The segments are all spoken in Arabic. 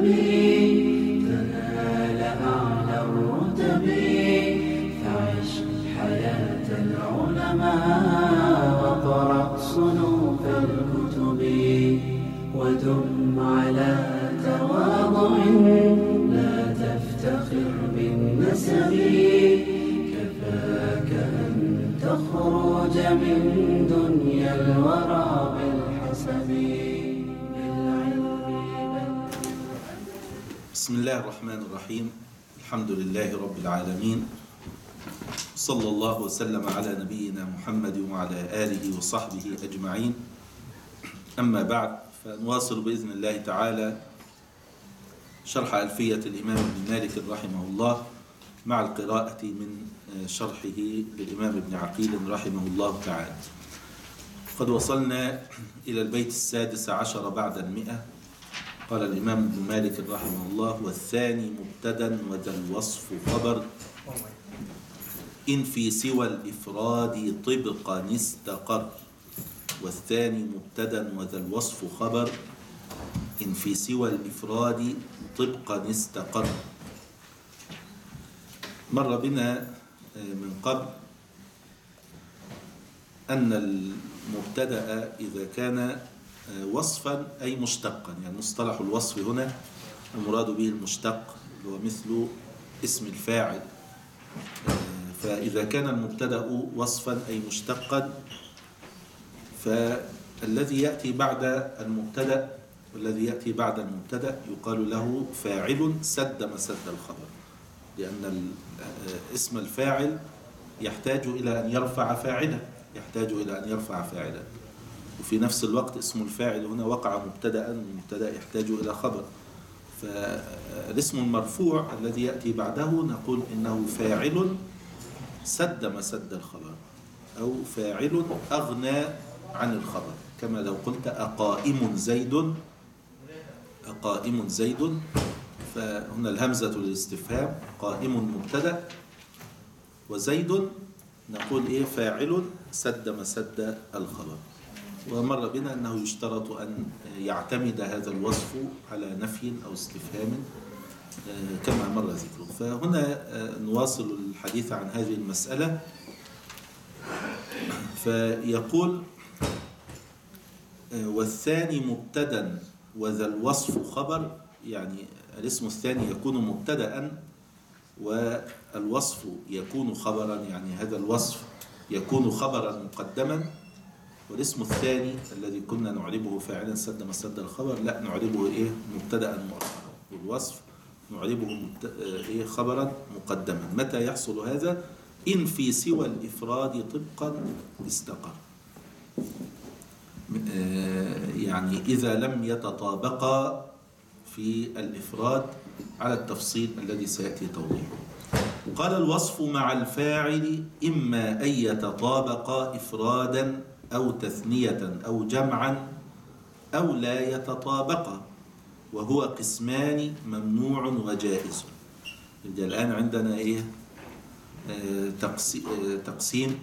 تنال أعلى الرتب. فعش حياة العلماء واقرأ صنوف الكتب، ودم على تواضع لا تفتخر بالنسب. كفاك أن تخرج من دنيا الورى بالحسب. بسم الله الرحمن الرحيم. الحمد لله رب العالمين، صلى الله وسلم على نبينا محمد وعلى آله وصحبه أجمعين. أما بعد، فنواصل بإذن الله تعالى شرح ألفية الإمام ابن مالك رحمه الله مع القراءة من شرحه للإمام ابن عقيل رحمه الله تعالى. قد وصلنا إلى البيت 16 بعد 100. قال الإمام ابن مالك رحمه الله: والثاني مبتدا وذا الوصف خبر، إن في سوى الإفراد طبقا استقر. والثاني مبتدا وذا الوصف خبر، إن في سوى الإفراد طبقا استقر. مر بنا من قبل أن المبتدأ إذا كان وصفا أي مشتقا، يعني مصطلح الوصف هنا المراد به المشتق، هو مثل اسم الفاعل. فإذا كان المبتدأ وصفا أي مشتقا، فالذي يأتي بعد المبتدأ والذي يأتي بعد المبتدأ يقال له فاعل سد مسد الخبر، لأن اسم الفاعل يحتاج إلى أن يرفع فاعلا، وفي نفس الوقت اسم الفاعل هنا وقع مبتدأ، والمبتدأ يحتاج إلى خبر. فالاسم المرفوع الذي يأتي بعده نقول إنه فاعل سد مسد الخبر، أو فاعل أغنى عن الخبر، كما لو قلت أقائم زيد، فهنا الهمزة للاستفهام، قائم مبتدأ وزيد نقول فاعل سد مسد الخبر. ومر بنا أنه يشترط أن يعتمد هذا الوصف على نفي أو استفهام كما مر ذكره. فهنا نواصل الحديث عن هذه المسألة. فيقول: والثاني مبتدا وذا الوصف خبر، يعني الاسم الثاني يكون مبتدأ والوصف يكون خبرا، يعني هذا الوصف يكون خبرا مقدما. والاسم الثاني الذي كنا نعربه فاعلا سد مسد الخبر، لا نعربه مبتدأ مؤخرا، والوصف نعربه خبرا مقدما. متى يحصل هذا؟ إن في سوى الإفراد طبقا استقر، يعني إذا لم يتطابقا في الإفراد على التفصيل الذي سيأتي توضيحه. قال: الوصف مع الفاعل إما أن يتطابقا إفرادا أو تثنية أو جمعا، أو لا يتطابقا، وهو قسمان ممنوع وجائز. الآن عندنا تقسيم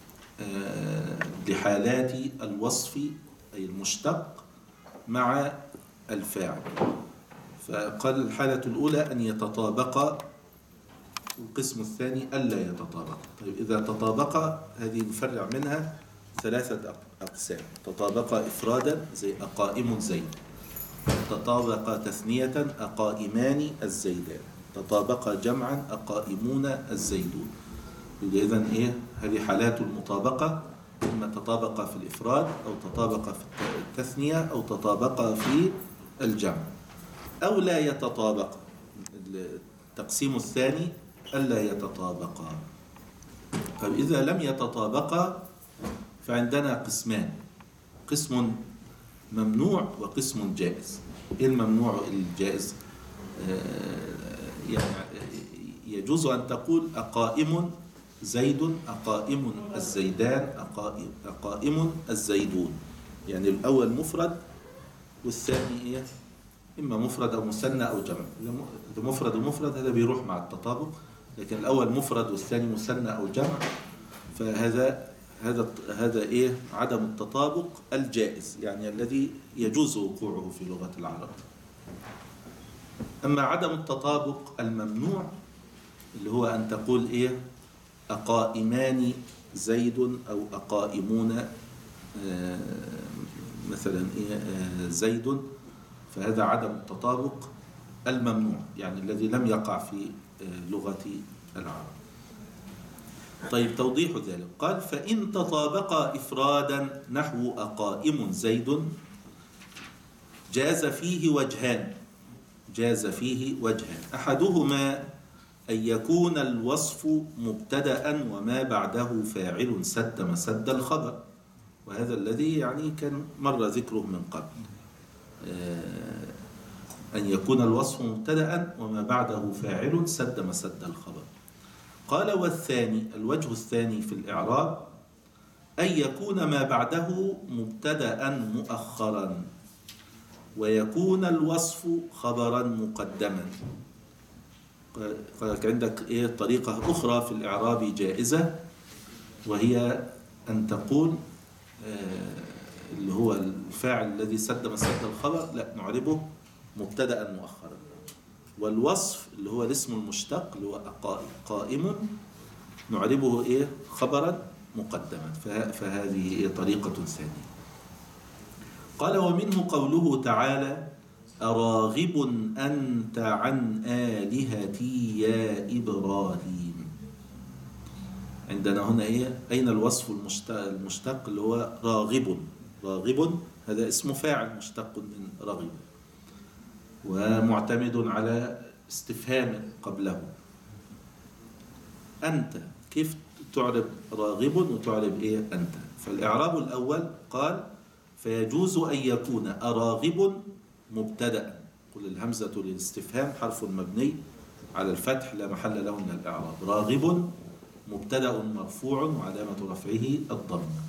لحالات الوصف أي المشتق مع الفاعل. فقال الحالة الأولى أن يتطابقا، والقسم الثاني ألا يتطابقا. طيب، إذا تطابقا هذه نفرع منها 3 أقسام: تطابقا إفرادا زي أقائم زيد، تطابقا تثنية أقائمان الزيدان، تطابقا جمعا أقائمون الزيدون. إذن هذه حالات المطابقة، إما تطابق في الإفراد أو تطابق في التثنية أو تطابق في الجمع، أو لا يتطابق. التقسيم الثاني ألا يتطابقا. فإذا لم يتطابقا فعندنا قسمان: قسم ممنوع وقسم جائز. الممنوع الجائز يعني يجوز أن تقول أقائم زيد، أقائم الزيدان، أقائم الزيدون، يعني الأول مفرد والثاني إما مفرد أو مثنى أو جمع. مفرد ومفرد هذا بيروح مع التطابق، لكن الأول مفرد والثاني مثنى أو جمع، فهذا عدم التطابق الجائز، يعني الذي يجوز وقوعه في لغة العرب. أما عدم التطابق الممنوع اللي هو أن تقول إيه أقائمان زيد أو أقائمون مثلا إيه زيد، فهذا عدم التطابق الممنوع، يعني الذي لم يقع في لغة العرب. طيب توضيح ذلك، قال فإن تطابقا إفرادا نحو أقائم زيد جاز فيه وجهان أحدهما أن يكون الوصف مبتدأ وما بعده فاعل سد مسد الخبر، وهذا الذي يعني كان مر ذكره من قبل، أن يكون الوصف مبتدأ وما بعده فاعل سد مسد الخبر. قال والثاني الوجه الثاني في الإعراب أن يكون ما بعده مبتدأ مؤخرا ويكون الوصف خبرا مقدما. قال عندك إيه طريقة أخرى في الإعراب جائزة، وهي أن تقول اللي هو الفاعل الذي سد مسد الخبر لا نعربه مبتدأ مؤخرا، والوصف اللي هو الاسم المشتق اللي هو قائم نعربه إيه خبرا مقدما. فهذه إيه طريقة ثانية. قال ومنه قوله تعالى أراغب أنت عن آلهتي يا إبراهيم. عندنا هنا إيه أين الوصف المشتق اللي هو راغب هذا اسم فاعل مشتق من رغب ومعتمد على استفهام قبله. أنت كيف تعرب راغب وتعرب إيه أنت؟ فالإعراب الأول قال فيجوز أن يكون أراغب مبتدأ، قل الهمزة للاستفهام حرف مبني على الفتح لا محل له من الإعراب، راغب مبتدأ مرفوع وعلامة رفعه الضمة،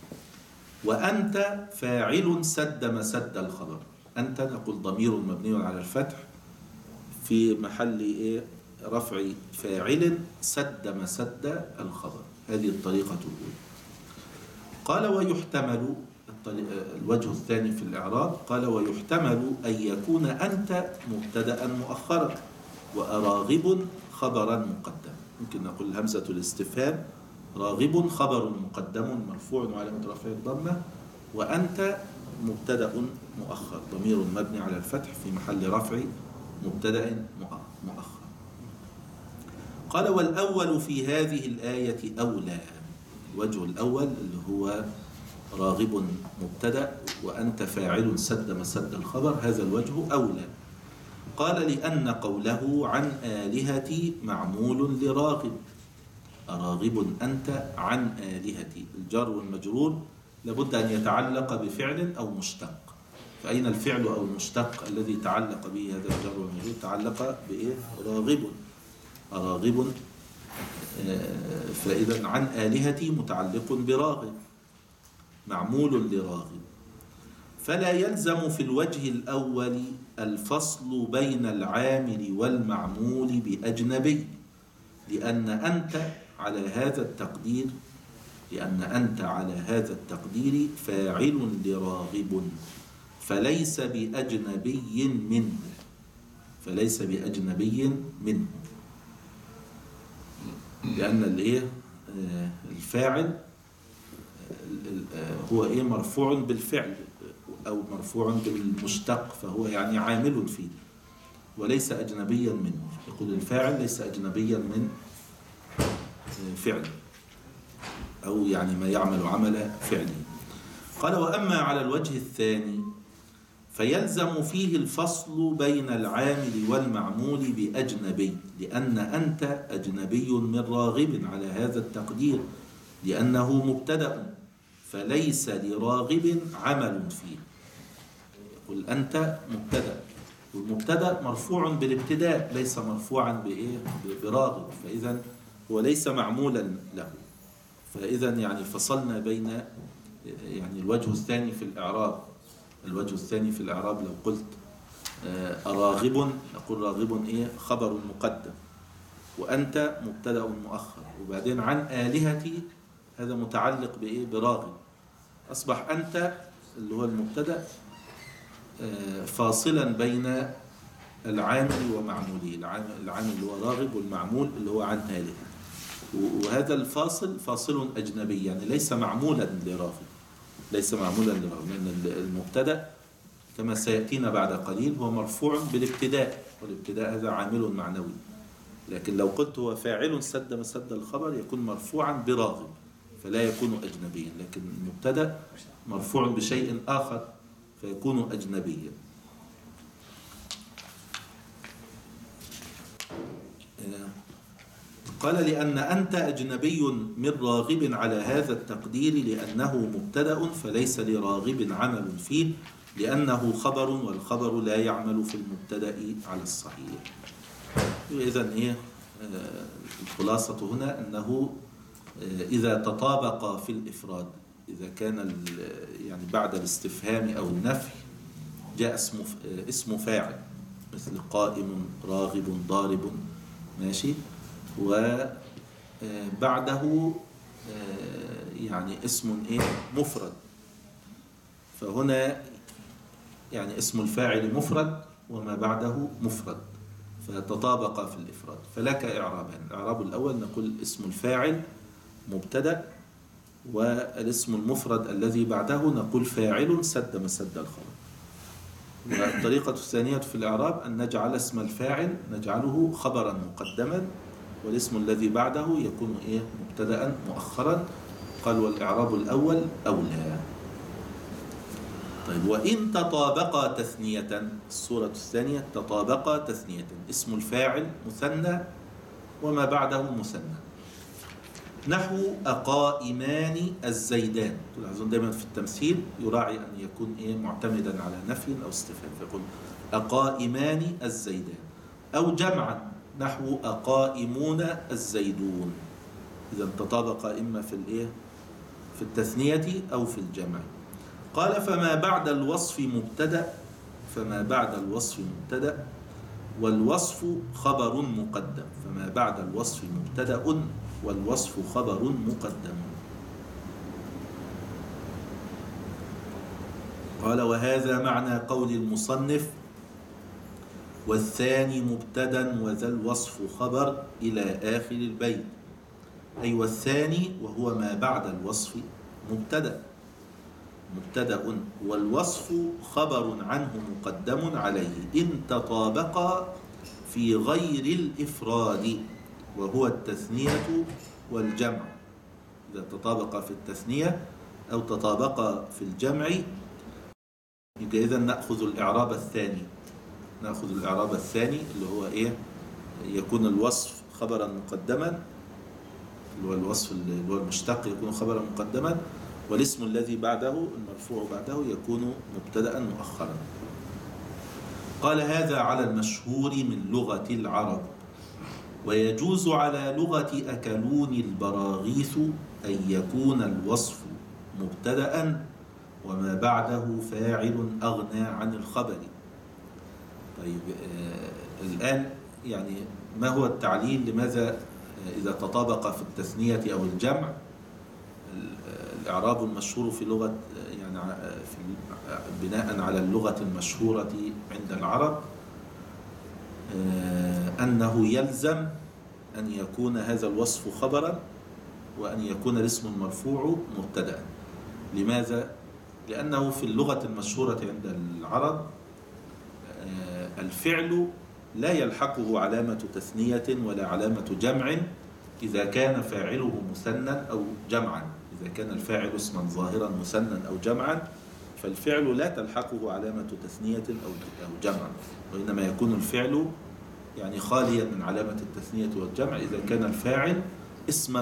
وأنت فاعل سد مسد الخبر. أنت نقول ضمير مبني على الفتح في محل إيه رفع فاعل سد مسد الخبر. هذه الطريقة الأولى. قال ويحتمل الوجه الثاني في الإعراب قال ويحتمل أن يكون أنت مبتدأ مؤخرا وأراغب خبرا مقدما. ممكن نقول همزة الاستفهام راغب خبر مقدم مرفوع وعلامة رفعه الضمة، وأنت مبتدأ مؤخر ضمير مبني على الفتح في محل رفع مبتدأ مؤخر. قال والأول في هذه الآية أولى. الوجه الأول اللي هو راغب مبتدأ وأنت فاعل سد مسد الخبر، هذا الوجه أولى. قال لأن قوله عن آلهتي معمول لراغب، أراغب أنت عن آلهتي، الجار والمجرور لابد أن يتعلق بفعل أو مشتق. فأين الفعل أو المشتق الذي تعلق به هذا الجار والمجرور؟ تعلق بإيه؟ راغب، أراغب. فإذا عن آلهتي متعلق براغب معمول لراغب. فلا يلزم في الوجه الأول الفصل بين العامل والمعمول بأجنبي، لأن أنت على هذا التقدير فاعل لراغب فليس بأجنبي منه، لأن الفاعل هو إيه مرفوع بالفعل أو مرفوع بالمشتق، فهو يعني عامل فيه وليس أجنبيا منه. يقول الفاعل ليس أجنبيا من فعل أو يعني ما يعمل عمل فعله. قال وأما على الوجه الثاني فيلزم فيه الفصل بين العامل والمعمول بأجنبي، لأن أنت أجنبي من راغب على هذا التقدير لأنه مبتدأ فليس لراغب عمل فيه. يقول أنت مبتدأ والمبتدأ مرفوع بالابتداء ليس مرفوعا براغب، فإذا هو ليس معمولا له. فإذا يعني فصلنا بين يعني الوجه الثاني في الإعراب لو قلت أراغب نقول راغب إيه خبر مقدم وأنت مبتدأ مؤخر، وبعدين عن آلهتي هذا متعلق بإيه براغب، أصبح أنت اللي هو المبتدأ فاصلا بين العامل ومعموله، العامل اللي هو راغب والمعمول اللي هو عن آله. وهذا الفاصل فاصل أجنبي، يعني ليس معمولا لراغب، ليس معمولا لراغب، لأن المبتدأ كما سيأتينا بعد قليل هو مرفوع بالابتداء، والابتداء هذا عامل معنوي. لكن لو قلت هو فاعل سد مسد الخبر يكون مرفوعا براغب فلا يكون أجنبيا، لكن المبتدأ مرفوع بشيء آخر فيكون أجنبيا. قال لأن أنت أجنبي من راغب على هذا التقدير لأنه مبتدأ فليس لراغب عمل فيه لأنه خبر، والخبر لا يعمل في المبتدأ على الصحيح. إذن إيه الخلاصة هنا أنه إذا تطابق في الإفراد، إذا كان يعني بعد الاستفهام أو النفي جاء اسم فاعل مثل قائم راغب ضارب، ماشي، وبعده يعني اسم إيه مفرد، فهنا يعني اسم الفاعل مفرد وما بعده مفرد فتطابق في الإفراد، فلك إعرابان. الإعراب الأول نقول اسم الفاعل مبتدأ، والاسم المفرد الذي بعده نقول فاعل سد مسد الخبر. والطريقة الثانية في الإعراب أن نجعل اسم الفاعل نجعله خبرا مقدما، والاسم الذي بعده يكون إيه مبتدأ مؤخرا. قال والإعراب الأول أولى. طيب وإن تطابقا تثنية، الصورة الثانية تطابقا تثنية، اسم الفاعل مثنى وما بعده مثنى، نحو أقائمان الزيدان. تلاحظون دائما في التمثيل يراعي أن يكون إيه معتمدا على نفي أو استفهام، فيقول أقائمان الزيدان، أو جمعا نحو أقائمون الزيدون. إذا تطابق إما في الإيه في التثنية أو في الجمع. قال فما بعد الوصف مبتدأ، فما بعد الوصف مبتدأ والوصف خبر مقدم، فما بعد الوصف مبتدأ والوصف خبر مقدم. قال وهذا معنى قول المصنف والثاني مبتدأ وذا الوصف خبر إلى آخر البيت، أي والثاني وهو ما بعد الوصف مبتدأ والوصف خبر عنه مقدم عليه إن تطابقا في غير الإفراد وهو التثنية والجمع. إذا تطابق في التثنية أو تطابق في الجمع إذا نأخذ الإعراب الثاني، نأخذ الإعراب الثاني اللي هو إيه يكون الوصف خبرا مقدما، اللي هو الوصف اللي هو المشتق يكون خبرا مقدما، والاسم الذي بعده المرفوع بعده يكون مبتدأ مؤخرا. قال هذا على المشهور من لغة العرب، ويجوز على لغة أكلون البراغيث أن يكون الوصف مبتدأ وما بعده فاعل أغنى عن الخبر. طيب الآن يعني ما هو التعليل لماذا إذا تطابق في التثنية أو الجمع؟ الإعراب المشهور في لغة يعني بناء على اللغة المشهورة عند العرب أنه يلزم أن يكون هذا الوصف خبرا وأن يكون الاسم المرفوع مبتدأ. لماذا؟ لأنه في اللغة المشهورة عند العرب الفعل لا يلحقه علامة تثنية ولا علامة جمع إذا كان فاعله مثنى أو جمعا. إذا كان الفاعل اسما ظاهرا مثنى أو جمعا فالفعل لا تلحقه علامة تثنية أو جمع، وإنما يكون الفعل يعني خاليا من علامة التثنية والجمع إذا كان الفاعل اسما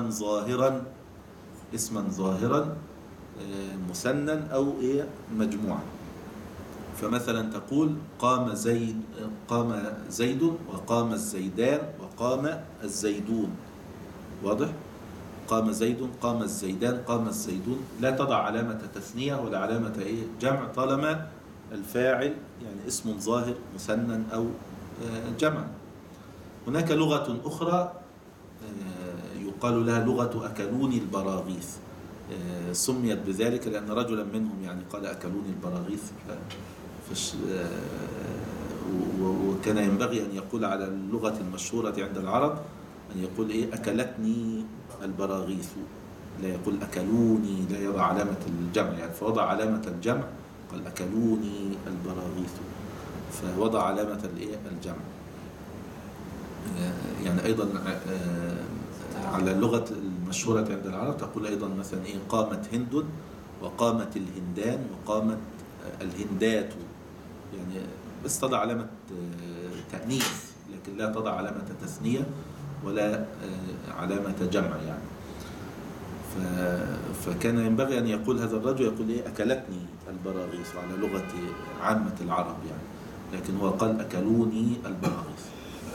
ظاهرا مثنى أو مجموعا. فمثلا تقول قام زيد وقام الزيدان وقام الزيدون، واضح؟ قام زيد قام الزيدان قام الزيدون، لا تضع علامة تثنية ولا علامة جمع طالما الفاعل يعني اسم ظاهر مثنى أو جمع. هناك لغة أخرى يقال لها لغة أكلون البراغيث، سميت بذلك لأن رجلا منهم يعني قال أكلون البراغيث، وكان ينبغي أن يقول على اللغة المشهورة عند العرب أن يقول إيه أكلتني البراغيث، لا يقول أكلوني، لا يضع علامة الجمع يعني، فوضع علامة الجمع قال أكلوني البراغيث، فوضع علامة الإيه الجمع. يعني أيضا على اللغة المشهورة عند العرب تقول أيضا مثلا إيه قامت هند وقامت الهندان وقامت الهندات، يعني بس تضع علامة تأنيث لكن لا تضع علامة تثنية ولا علامة جمع يعني. فكان ينبغي أن يقول هذا الرجل يقول إيه أكلتني البراغيث على لغة عامة العرب يعني، لكن هو قال أكلوني البراغيث.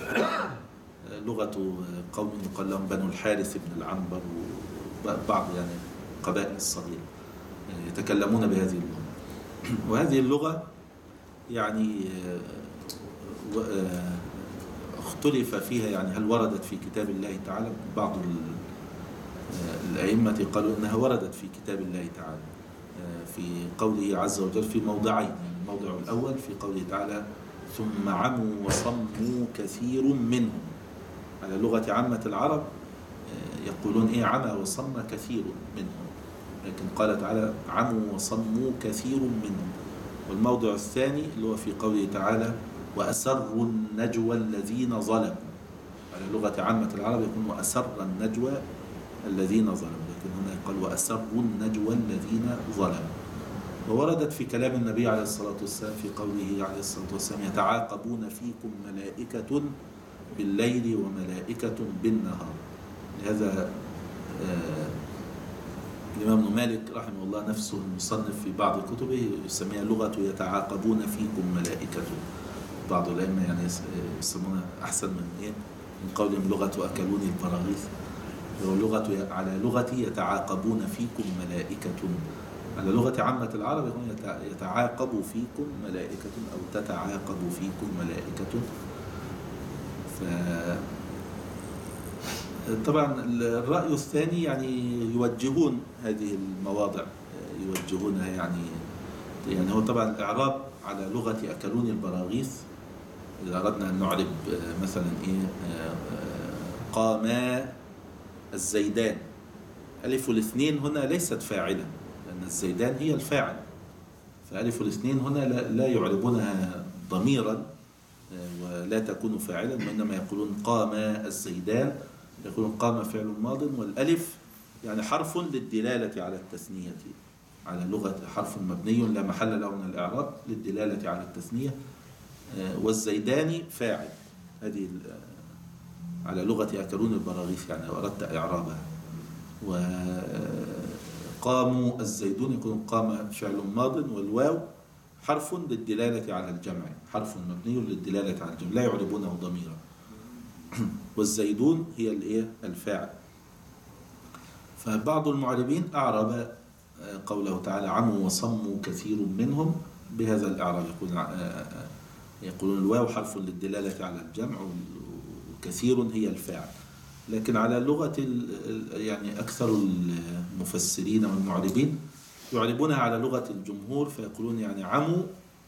لغة قوم يقال لهم بنو الحارث بن العنبر وبعض يعني قبائل الصغيرة يتكلمون بهذه اللغة. وهذه اللغة يعني اختلف فيها يعني هل وردت في كتاب الله تعالى. بعض الأئمة قالوا إنها وردت في كتاب الله تعالى في قوله عز وجل في موضعين. الموضع الأول في قوله تعالى ثم عموا وصموا كثير منهم. على لغة عامة العرب يقولون إيه عمى وصم كثير منهم، لكن قال تعالى عموا وصموا كثير منهم. والموضع الثاني اللي هو في قوله تعالى وأسروا النجوى الذين ظلموا. على لغة عامة العرب يكون وأسر النجوى الذين ظلموا، لكن هنا يقال وأسروا النجوى الذين ظلموا. ووردت في كلام النبي عليه الصلاة والسلام في قوله عليه الصلاة والسلام يتعاقبون فيكم ملائكة بالليل وملائكة بالنهار. لهذا الإمام ابن مالك رحمه الله نفسه المصنف في بعض كتبه يسميها لغة يتعاقبون فيكم ملائكة. بعض الأئمة يعني يسمونها أحسن من إيه من قولهم لغة أكلوني البراغيث. لغة على لغتي يتعاقبون فيكم ملائكة. على لغة عامة العرب يكون يتعاقب فيكم ملائكة أو تتعاقب فيكم ملائكة. طبعا الرأي الثاني يعني يوجهون هذه المواضع يوجهونها يعني هو طبعا الإعراب على لغة أكلوني البراغيث إذا أردنا أن نعرب مثلا إيه قاما الزيدان، ألف الاثنين هنا ليست فاعلة لأن الزيدان هي الفاعل، فألف الاثنين هنا لا يعربونها ضميرا ولا تكون فاعلا، وإنما يقولون قام الزيدان، يقولون قام فعل ماض والألف يعني حرف للدلالة على التثنية. على لغة حرف مبني لا محل له من الإعراب للدلالة على التثنية. والزيدان فاعل. هذه على لغة أكلون البراغيث يعني أردت إعرابها. وقاموا الزيدون يكون قام فعل ماض والواو حرف للدلالة على الجمع، حرف مبني للدلالة على الجمع لا يعربونه ضميرا. والزيدون هي الايه الفاعل. فبعض المعربين أعرب قوله تعالى عموا وصموا كثير منهم بهذا الإعراب، يقولون الواو حرف للدلالة على الجمع وكثير هي الفاعل. لكن على لغة يعني أكثر المفسرين والمعربين يعربونها على لغة الجمهور فيقولون يعني عموا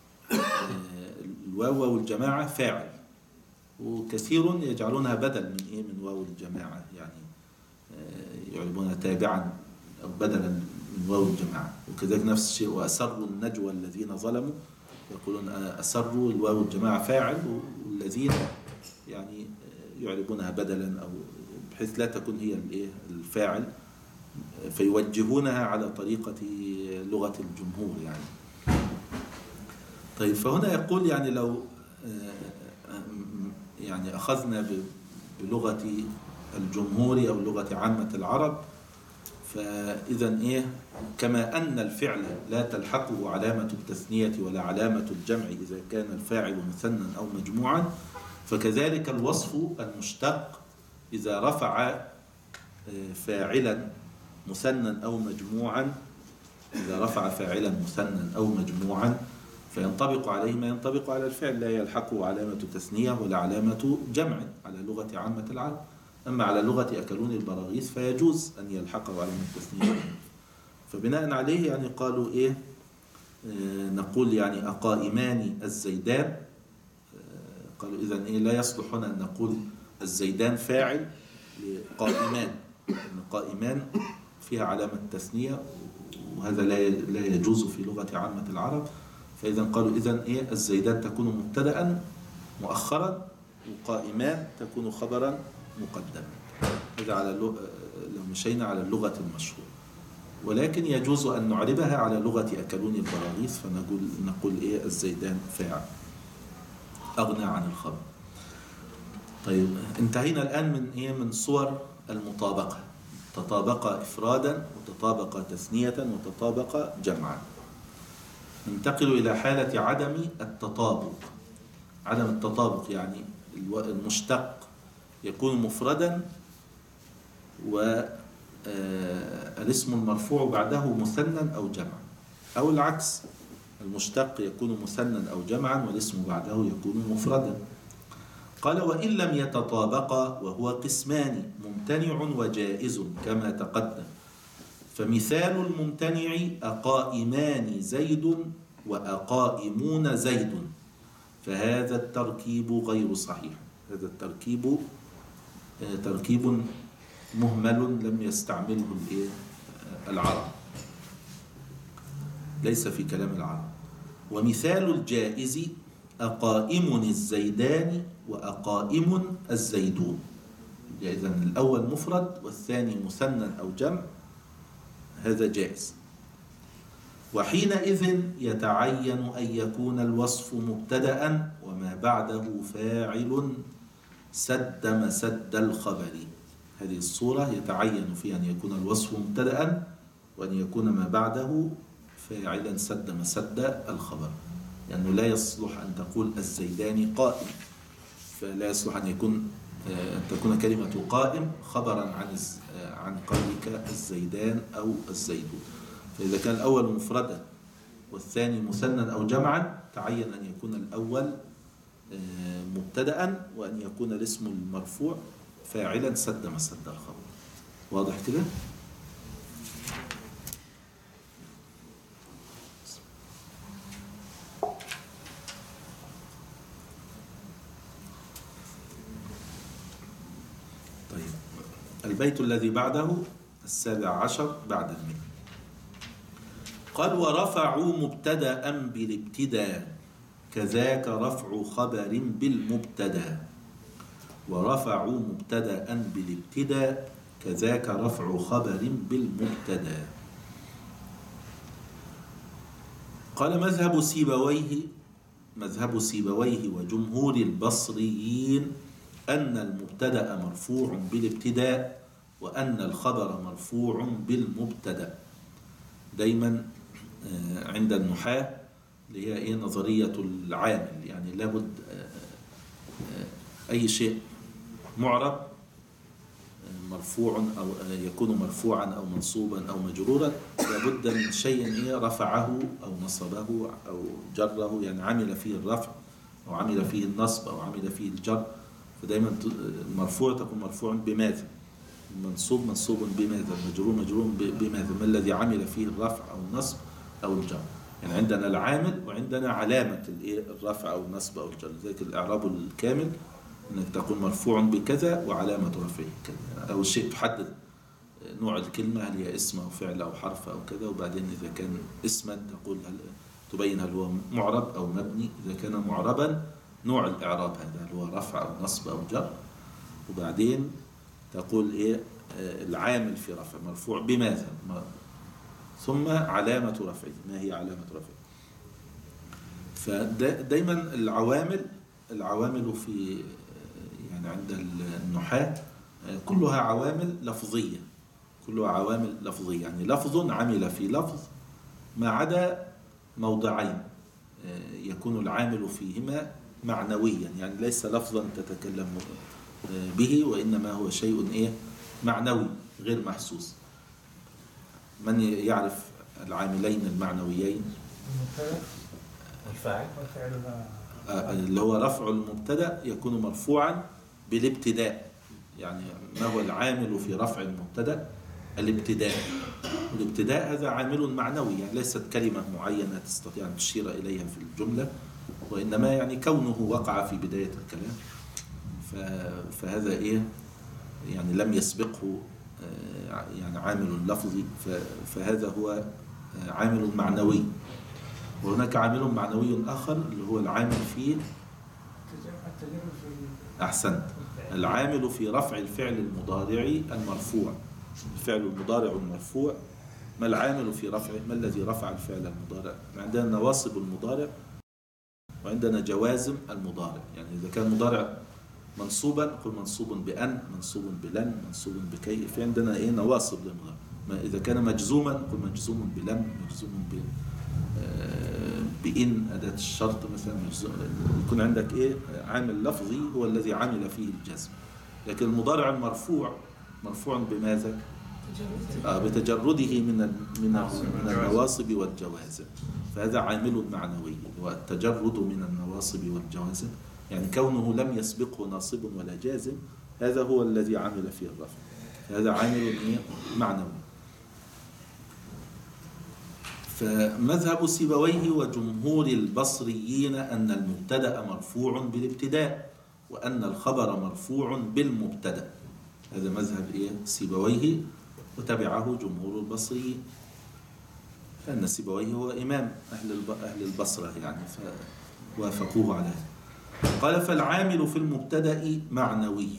الواو والجماعة فاعل، وكثير يجعلونها بدل من إيه من واو الجماعة يعني يعربونها تابعا أو بدلا من واو الجماعة. وكذلك نفس الشيء وأسروا النجوى الذين ظلموا يقولون أسروا الواو الجماعة فاعل والذين يعني يعربونها بدلا أو بحيث لا تكون هي الفاعل فيوجهونها على طريقة لغة الجمهور يعني. طيب فهنا يقول يعني لو يعني أخذنا بلغة الجمهور أو لغة عامة العرب فإذا إيه كما أن الفعل لا تلحقه علامة التثنية ولا علامة الجمع إذا كان الفاعل مثنى أو مجموعا، فكذلك الوصف المشتق إذا رفع فاعلا مثنى أو مجموعا، إذا رفع فاعلا مثنى أو مجموعا فينطبق عليه ما ينطبق على الفعل، لا يلحقه علامة تثنية ولا علامة جمع على لغة عامة العرب. أما على لغة أكلون البراغيث فيجوز أن يلحقه علامة تثنية. فبناء عليه يعني قالوا إيه نقول يعني أقائمان الزيدان قالوا إذن إيه لا يصلح هنا أن نقول الزيدان فاعل لقائمان، لأن قائمان فيها علامة تثنية وهذا لا يجوز في لغة عامة العرب. فإذا قالوا إذن إيه الزيدان تكون مبتدأ مؤخرا وقائمان تكون خبرا مقدما. هذا على لو مشينا على اللغة المشهورة، ولكن يجوز أن نعربها على لغة أكلون البراغيث فنقول إيه الزيدان فاعل أغنى عن الخبر. طيب انتهينا الآن من إيه من صور المطابقة، تطابق إفرادا وتطابق تثنية وتطابق جمعا. ننتقل إلى حالة عدم التطابق. عدم التطابق يعني المشتق يكون مفردا والاسم المرفوع بعده مثنى أو جمعا، أو العكس المشتق يكون مثنى أو جمعا والاسم بعده يكون مفردا. قال وإن لم يتطابقا وهو قسمان ممتنع وجائز كما تقدم، فمثال الممتنع أقائمان زيد وأقائمون زيد، فهذا التركيب غير صحيح. هذا التركيب تركيب مهمل لم يستعمله العرب، ليس في كلام العرب. ومثال الجائز أقائم الزيدان وأقائم الزيدون، إذن الأول مفرد والثاني مثنى أو جمع، هذا جائز. وحينئذ يتعين أن يكون الوصف مبتدأ وما بعده فاعل سد مسد الخبر. هذه الصورة يتعين فيها أن يكون الوصف مبتدأ وأن يكون ما بعده فاعلا سد مسد الخبر، لأنه لا يصلح أن تقول الزيدان قائم، فلا يصلح أن تكون كلمة قائم خبرا عن قولك الزيدان أو الزيدون. فإذا كان الأول مفردا والثاني مثنى أو جمعا تعين أن يكون الأول مبتدأ وأن يكون الاسم المرفوع فاعلا سد مسد الخبر. واضح كده؟ طيب البيت الذي بعده 17 بعد 100. قال ورفعوا مبتدأ بالابتداء كذاك رفع خبر بالمبتدأ. ورفعوا مبتدأ بالابتداء كذاك رفع خبر بالمبتدأ. قال مذهب سيبويه وجمهور البصريين أن المبتدأ مرفوع بالابتداء وأن الخبر مرفوع بالمبتدأ. دايما عند النحاة اللي هي نظرية العامل، يعني لابد أي شيء معرب مرفوع أو يكون مرفوعا أو منصوبا أو مجرورا لابد من شيء رفعه أو نصبه أو جره، يعني عمل فيه الرفع أو عمل فيه النصب أو عمل فيه الجر. فدايما المرفوع تكون مرفوع بماذا، المنصوب منصوب بماذا، المجرور مجرور بماذا، ما الذي عمل فيه الرفع أو النصب أو الجر. يعني عندنا العامل وعندنا علامة الرفع أو النصب أو الجر. ذلك الإعراب الكامل أنك تقول مرفوع بكذا وعلامة رفعه كذا. أول شيء تحدد نوع الكلمة، هل هي اسم أو فعل أو حرف أو كذا، وبعدين إذا كان اسما تبين هل هو معرب أو مبني. إذا كان معربا نوع الإعراب هذا هل هو رفع أو نصب أو جر، وبعدين تقول العامل في رفع مرفوع بماذا، ثم علامة رفعه ما هي علامة رفعه. فدايما العوامل في يعني عند النحاة كلها عوامل لفظية، يعني لفظ عمل في لفظ ما عدا موضعين يكون العامل فيهما معنويا، يعني ليس لفظا تتكلم به وإنما هو شيء معنوي غير محسوس. من يعرف العاملين المعنويين؟ الفاعل اللي هو رفع المبتدأ يكون مرفوعا بالابتداء. يعني ما هو العامل في رفع المبتدأ؟ الابتداء هذا عامل معنوي، يعني ليست كلمة معينة تستطيع أن تشير إليها في الجملة، وإنما يعني كونه وقع في بداية الكلام فهذا إيه يعني لم يسبقه يعني عامل لفظي، فهذا هو عامل معنوي. وهناك عامل معنوي آخر اللي هو العامل في أحسنت، العامل في رفع الفعل المضارع المرفوع. الفعل المضارع المرفوع، ما العامل في رفعه؟ ما الذي رفع الفعل المضارع؟ عندنا نواصب المضارع وعندنا جوازم المضارع. يعني إذا كان مضارع منصوبا قل منصوب بأن، منصوب بلن، منصوب بكي. في عندنا إيه نواصب للمضارع. إذا كان مجزوما قل مجزوم بلم، مجزوم بإن أداة الشرط مثلا. يكون عندك إيه عامل لفظي هو الذي عمل فيه الجزم. لكن المضارع المرفوع مرفوع بماذا؟ بتجرده من النواصب والجوازم. فهذا عامل معنوي، والتجرد من النواصب والجوازم يعني كونه لم يسبقه ناصب ولا جازم، هذا هو الذي عمل فيه الرفع. هذا عامل معنوي. فمذهب سيبويه وجمهور البصريين أن المبتدأ مرفوع بالابتداء، وأن الخبر مرفوع بالمبتدأ. هذا مذهب سيبويه، وتبعه جمهور البصريين، لأن سيبويه هو إمام أهل البصرة يعني، فوافقوه على هذا. قال: فالعامل في المبتدأ معنوي،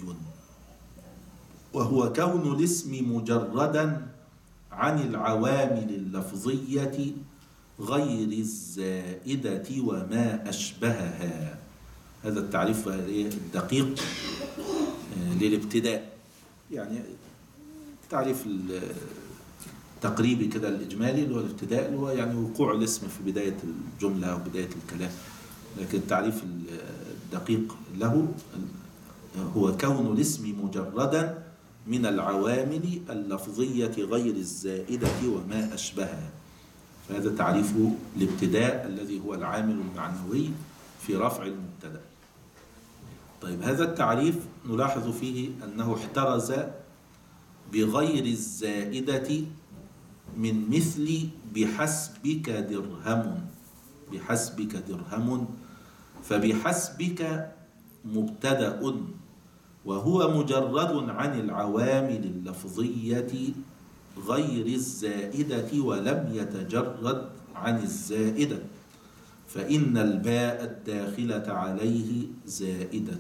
وهو كون الاسم مجردا عن العوامل اللفظية غير الزائدة وما أشبهها. هذا التعريف الدقيق للابتداء، يعني تعريف التقريبي كده الإجمالي اللي هو الابتداء، اللي هو يعني وقوع الاسم في بداية الجملة أو بداية الكلام. لكن التعريف الدقيق له هو كون الاسم مجردا من العوامل اللفظية غير الزائدة وما أشبهها. فهذا تعريف الابتداء الذي هو العامل المعنوي في رفع المبتدأ. طيب، هذا التعريف نلاحظ فيه أنه احترز بغير الزائدة من مثل بحسبك درهم. بحسبك درهم، فبحسبك مبتدأ وهو مجرد عن العوامل اللفظية غير الزائدة ولم يتجرد عن الزائدة، فإن الباء الداخلة عليه زائدة.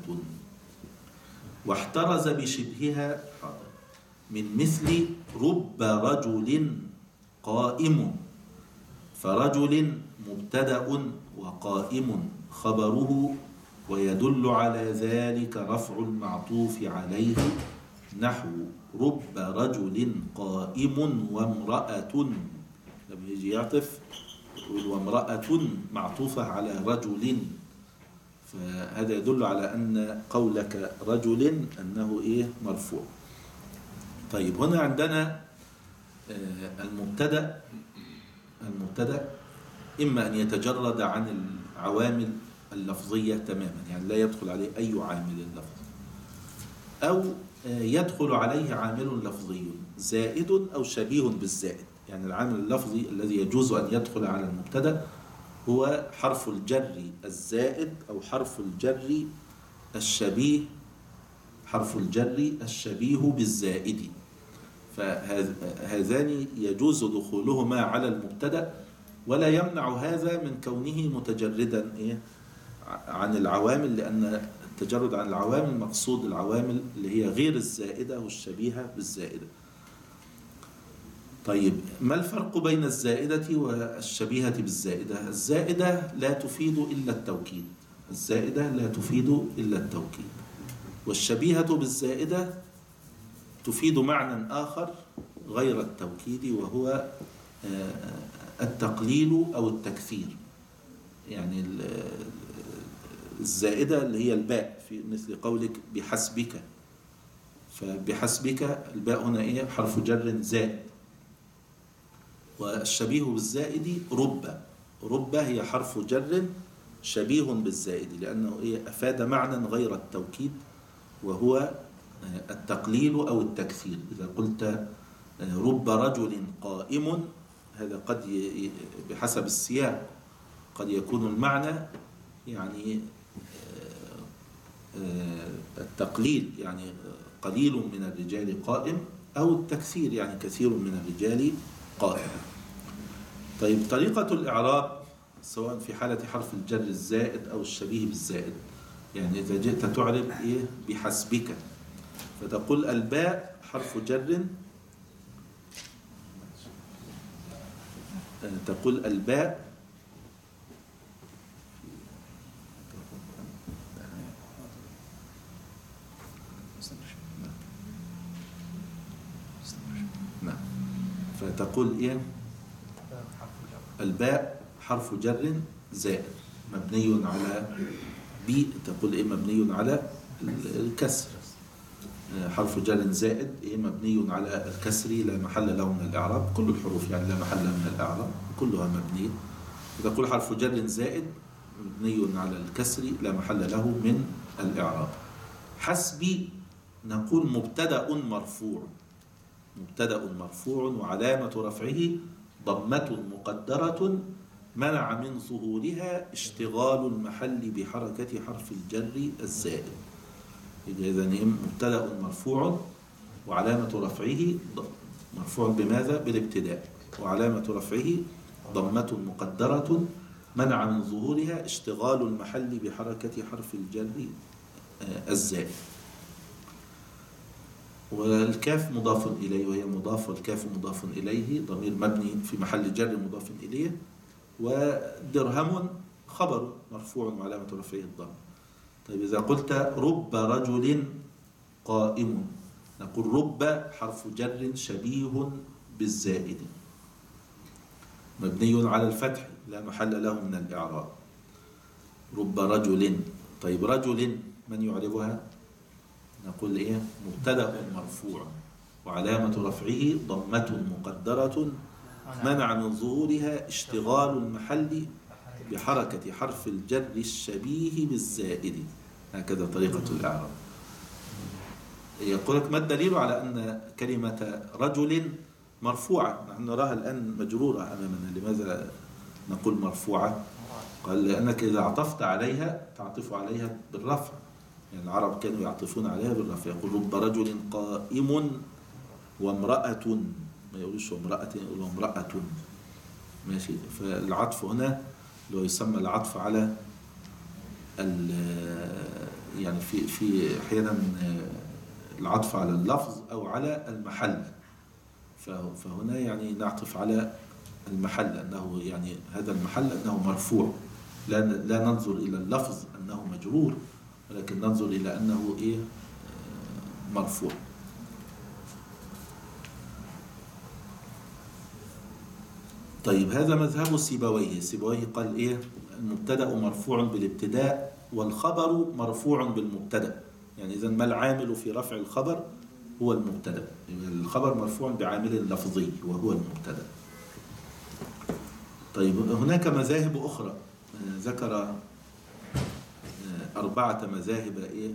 واحترز بشبهها من مثل رب رجل قائم، فرجل مبتدأ وقائم خبره، ويدل على ذلك رفع المعطوف عليه، نحو رب رجل قائم وامرأة. لما يجي يعطف يقول وامرأة معطوفة على رجل، فهذا يدل على أن قولك رجل أنه مرفوع. طيب، هنا عندنا المبتدأ إما أن يتجرد عن العوامل اللفظية تماما، يعني لا يدخل عليه أي عامل لفظي، أو يدخل عليه عامل لفظي زائد أو شبيه بالزائد. يعني العامل اللفظي الذي يجوز أن يدخل على المبتدأ هو حرف الجر الزائد أو حرف الجر الشبيه، حرف الجر الشبيه بالزائد. فهذان يجوز دخولهما على المبتدأ، ولا يمنع هذا من كونه متجردا عن العوامل، لأن التجرد عن العوامل مقصود العوامل اللي هي غير الزائدة والشبيهة بالزائدة. طيب، ما الفرق بين الزائدة والشبيهة بالزائدة؟ الزائدة لا تفيد إلا التوكيد، الزائدة لا تفيد إلا التوكيد، والشبيهة بالزائدة تفيد معنى آخر غير التوكيد، وهو التقليل أو التكثير. يعني الزائدة اللي هي الباء، في مثل قولك بحسبك، فبحسبك الباء هنا حرف جر زائد. والشبيه بالزائد رب هي حرف جر شبيه بالزائد، لأنه أفاد معنى غير التوكيد، وهو التقليل أو التكثير. إذا قلت رب رجل قائم، هذا قد بحسب السياق قد يكون المعنى يعني التقليل يعني قليل من الرجال قائم، أو التكثير يعني كثير من الرجال قائم. طيب طريقة الإعراب سواء في حالة حرف الجر الزائد أو الشبيه بالزائد، يعني إذا جئت تعرب إيه بحسبك، فتقول الباء حرف جر، تقول الباء فتقول إيه الباء حرف جر زائد مبني على تقول إيه مبني على الكسر، حرف جر زائد إيه مبني على الكسر لا محل له من الإعراب، كل الحروف يعني لا محل من الإعراب كلها مبنية. تقول حرف جر زائد مبني على الكسر لا محل له من الإعراب. حسبي نقول مبتدأ مرفوع، مبتدأ مرفوع وعلامة رفعه ضمة مقدرة منع من ظهورها اشتغال المحل بحركة حرف الجر الزائد. إذا مبتدأ مرفوع وعلامة رفعه مرفوع بماذا؟ بالابتداء، وعلامة رفعه ضمة مقدرة منع من ظهورها اشتغال المحل بحركة حرف الجر الزائد. والكاف مضاف إليه وهي مضاف، والكاف مضاف إليه ضمير مبني في محل جر مضاف إليه. ودرهم خبر مرفوع وعلامة رفعه الضم. طيب إذا قلت رب رجل قائم نقول رب حرف جر شبيه بالزائد مبني على الفتح لا محل له من الإعراب. رب رجل. طيب رجل من يعربها؟ نقول إيه مبتدأ مرفوع وعلامة رفعه ضمة مقدرة منع من ظهورها اشتغال المحل بحركة حرف الجر الشبيه بالزائد. هكذا طريقة الإعراب. يقول لك ما الدليل على أن كلمة رجل مرفوعة؟ نحن نراها الآن مجرورة أمامنا، لماذا نقول مرفوعة؟ قال لأنك إذا عطفت عليها تعطف عليها بالرفع، يعني العرب كانوا يعطفون عليها بالرفع، يقول رب رجل قائم وامرأة، ما يقولش وامرأة، يقول وامرأة. ماشي. فالعطف هنا لو يسمى العطف على يعني في أحيانا العطف على اللفظ أو على المحل، فهنا يعني نعطف على المحل أنه يعني هذا المحل أنه مرفوع، لا ننظر إلى اللفظ أنه مجرور، ولكن ننظر إلى أنه إيه مرفوع. طيب هذا مذهب سيبويه. سيبويه قال إيه المبتدأ مرفوع بالابتداء والخبر مرفوع بالمبتدأ، يعني إذن ما العامل في رفع الخبر هو المبتدأ، الخبر مرفوع بعامل لفظي وهو المبتدأ. طيب هناك مذاهب أخرى، ذكر 4 مذاهب إيه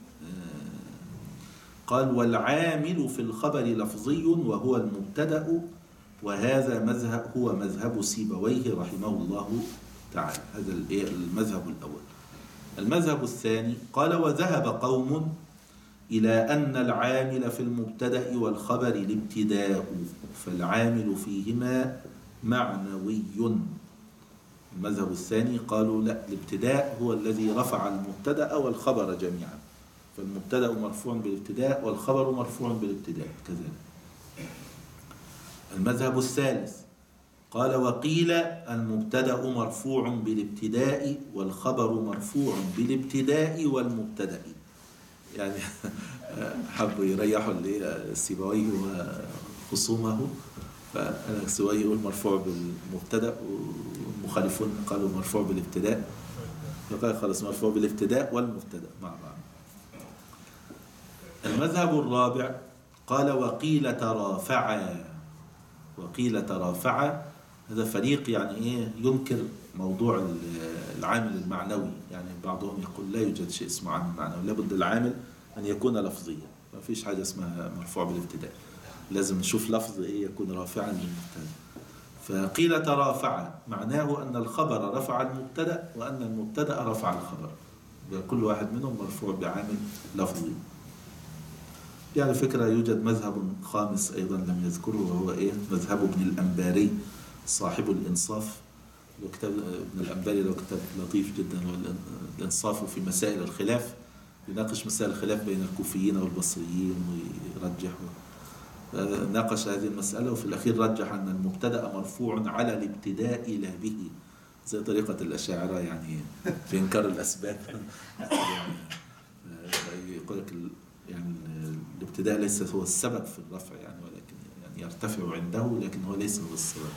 قال والعامل في الخبر لفظي وهو المبتدأ، وهذا مذهب هو مذهب سيبويه رحمه الله تعالى. هذا المذهب الأول. المذهب الثاني قال وذهب قوم إلى أن العامل في المبتدأ والخبر الابتداء، فالعامل فيهما معنوي. المذهب الثاني قالوا لا، الابتداء هو الذي رفع المبتدأ والخبر جميعا، فالمبتدأ مرفوع بالابتداء والخبر مرفوع بالابتداء كذلك. المذهب الثالث قال وقيل المبتدأ مرفوع بالابتداء والخبر مرفوع بالابتداء والمبتدأ، يعني حبوا يريحوا السيبويه وخصومه، فالسيبويه يقول مرفوع بالمبتدأ والمخالفون قالوا مرفوع بالابتداء، فقال خلاص مرفوع بالابتداء والمبتدأ مع بعض. المذهب الرابع قال وقيل ترافعا. وقيل ترافعا هذا فريق يعني ايه ينكر موضوع العامل المعنوي، يعني بعضهم يقول لا يوجد شيء اسمه عامل معنوي، لابد العامل أن يكون لفظيا، ما فيش حاجة اسمها مرفوع بالابتداء، لازم نشوف لفظ ايه يكون رافعا للمبتدأ. فقيل ترافع، معناه أن الخبر رفع المبتدأ وأن المبتدأ رفع الخبر، كل واحد منهم مرفوع بعامل لفظي. يعني فكرة يوجد مذهب خامس أيضا لم يذكره، وهو إيه؟ مذهب ابن الأنباري صاحب الإنصاف. لو كتاب ابن الأنباري له كتاب لطيف جدا، الإنصاف في مسائل الخلاف، يناقش مسائل الخلاف بين الكوفيين والبصريين ويرجح. ناقش هذه المسألة وفي الأخير رجح أن المبتدأ مرفوع على الابتداء لا به، زي طريقة الأشاعرة يعني في إنكار الأسباب. يعني يقول لك يعني الابتداء ليس هو السبب في الرفع، يعني ولكن يعني يرتفع عنده لكن هو ليس هو السبب.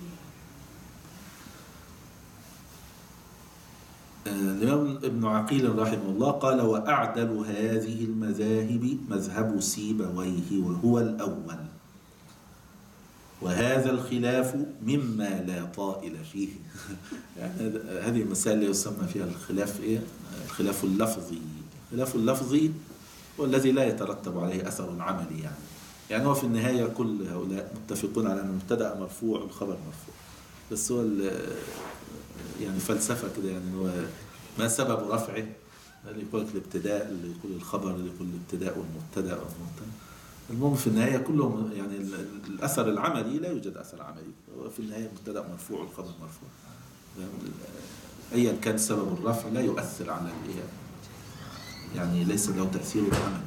الإمام ابن عقيل رحمه الله قال: وأعدل هذه المذاهب مذهب سيبويه وهو الأول، وهذا الخلاف مما لا طائل فيه. يعني هذه المسائل اللي يسمى فيها الخلاف إيه؟ الخلاف اللفظي. الخلاف اللفظي والذي لا يترتب عليه أثر عملي. يعني هو في النهاية كل هؤلاء متفقون على أن المبتدأ مرفوع والخبر مرفوع، بس هو يعني فلسفة كده، يعني هو ما سبب رفعه، اللي يقول لك الابتداء، اللي يقول الخبر، اللي يقول الابتداء والمبتدأ والمبتدأ. المهم في النهاية كلهم يعني الأثر العملي لا يوجد أثر عملي، وفي النهاية المبتدأ مرفوع والخبر مرفوع. أيا كان سبب الرفع لا يؤثر على يعني ليس له تأثير عملي.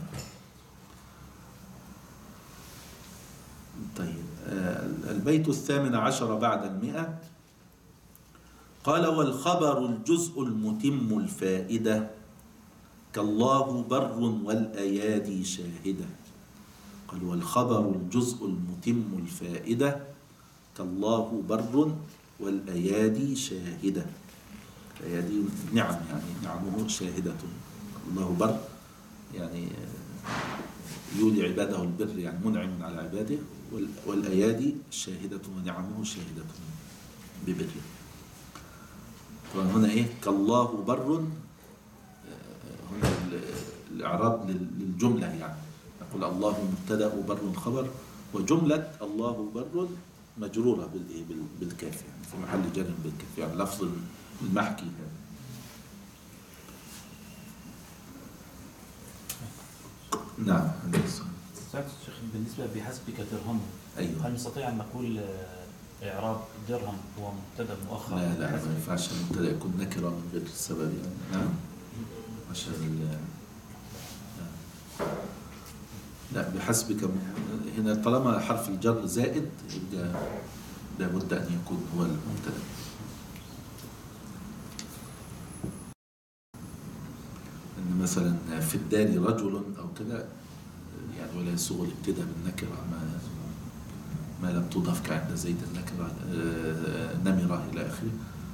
طيب البيت 18 بعد 100 قال: والخبر الجزء المتم الفائدة كالله بر والأيادي شاهدة. قال: والخبر الجزء المتم الفائدة كالله بر والأيادي شاهدة. الأيادي نعم، يعني نعمه شاهدة. الله بر يعني يولي عباده البر، يعني منعم على عباده، والأيادي شاهدة ونعمه شاهدة ببره. طبعا هنا إيه؟ كالله بر، هنا الإعراب للجملة، يعني نقول الله مبتدأ بر خبر، وجملة الله بر مجرورة بالكاف، يعني في محل جر بالكاف، يعني لفظ المحكي. نعم. شيخ بالنسبة بحسبك درهم، أيوه. هل نستطيع أن نقول إعراب درهم هو مبتدأ مؤخر؟ لا ما ينفعش المبتدأ يكون نكرة من غير السبب، يعني نعم عشان لا بحسبك هنا طالما حرف الجر زائد يبقى لابد أن يكون هو المبتدأ. إن مثلا في الدار رجل أو كده، يعني ولا يسوغ الابتداء بالنكرة ما لم تضاف كعند زيد النكرة نمرة إلى آخره.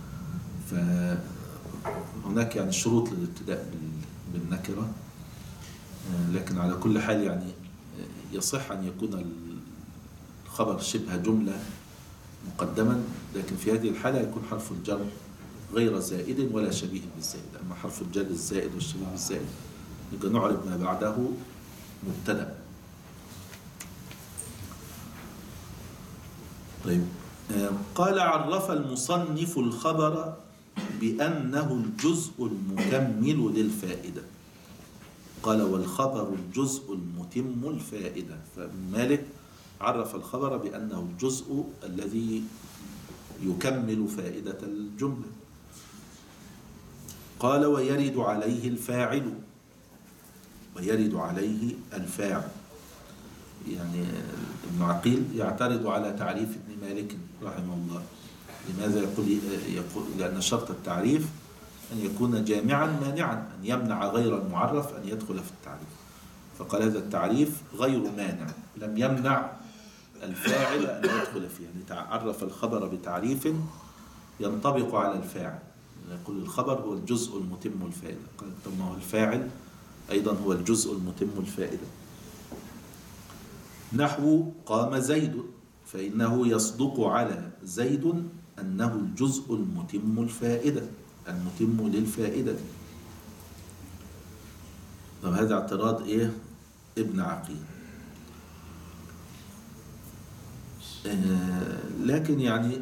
فهناك يعني شروط للابتداء بالنكرة، لكن على كل حال يعني يصح أن يكون الخبر شبه جملة مقدما، لكن في هذه الحالة يكون حرف الجر غير زائد ولا شبيه بالزائد. أما حرف الجر الزائد والشبيه بالزائد يبقى نعرب ما بعده مبتدأ. طيب قال: عرف المصنف الخبر بأنه الجزء المكمل للفائدة. قال: والخبر الجزء المتم الفائدة. فابن مالك عرف الخبر بأنه الجزء الذي يكمل فائدة الجملة. قال: ويرد عليه الفاعل. ويرد عليه الفاعل، يعني ابن عقيل يعترض على تعريف ابن مالك رحمه الله. لماذا يقول لأن شرط التعريف أن يكون جامعا مانعا، أن يمنع غير المعرف أن يدخل في التعريف. فقال: هذا التعريف غير مانع، لم يمنع الفاعل أن يدخل فيه. يعني تعرف الخبر بتعريف ينطبق على الفاعل. يقول الخبر هو الجزء المتم الفائدة. قال: طب ما هو الفاعل أيضا هو الجزء المتم الفائدة. نحو قام زيد، فإنه يصدق على زيد أنه الجزء المتم الفائدة، المتم للفائدة. طب هذا اعتراض إيه؟ ابن عقيل. لكن يعني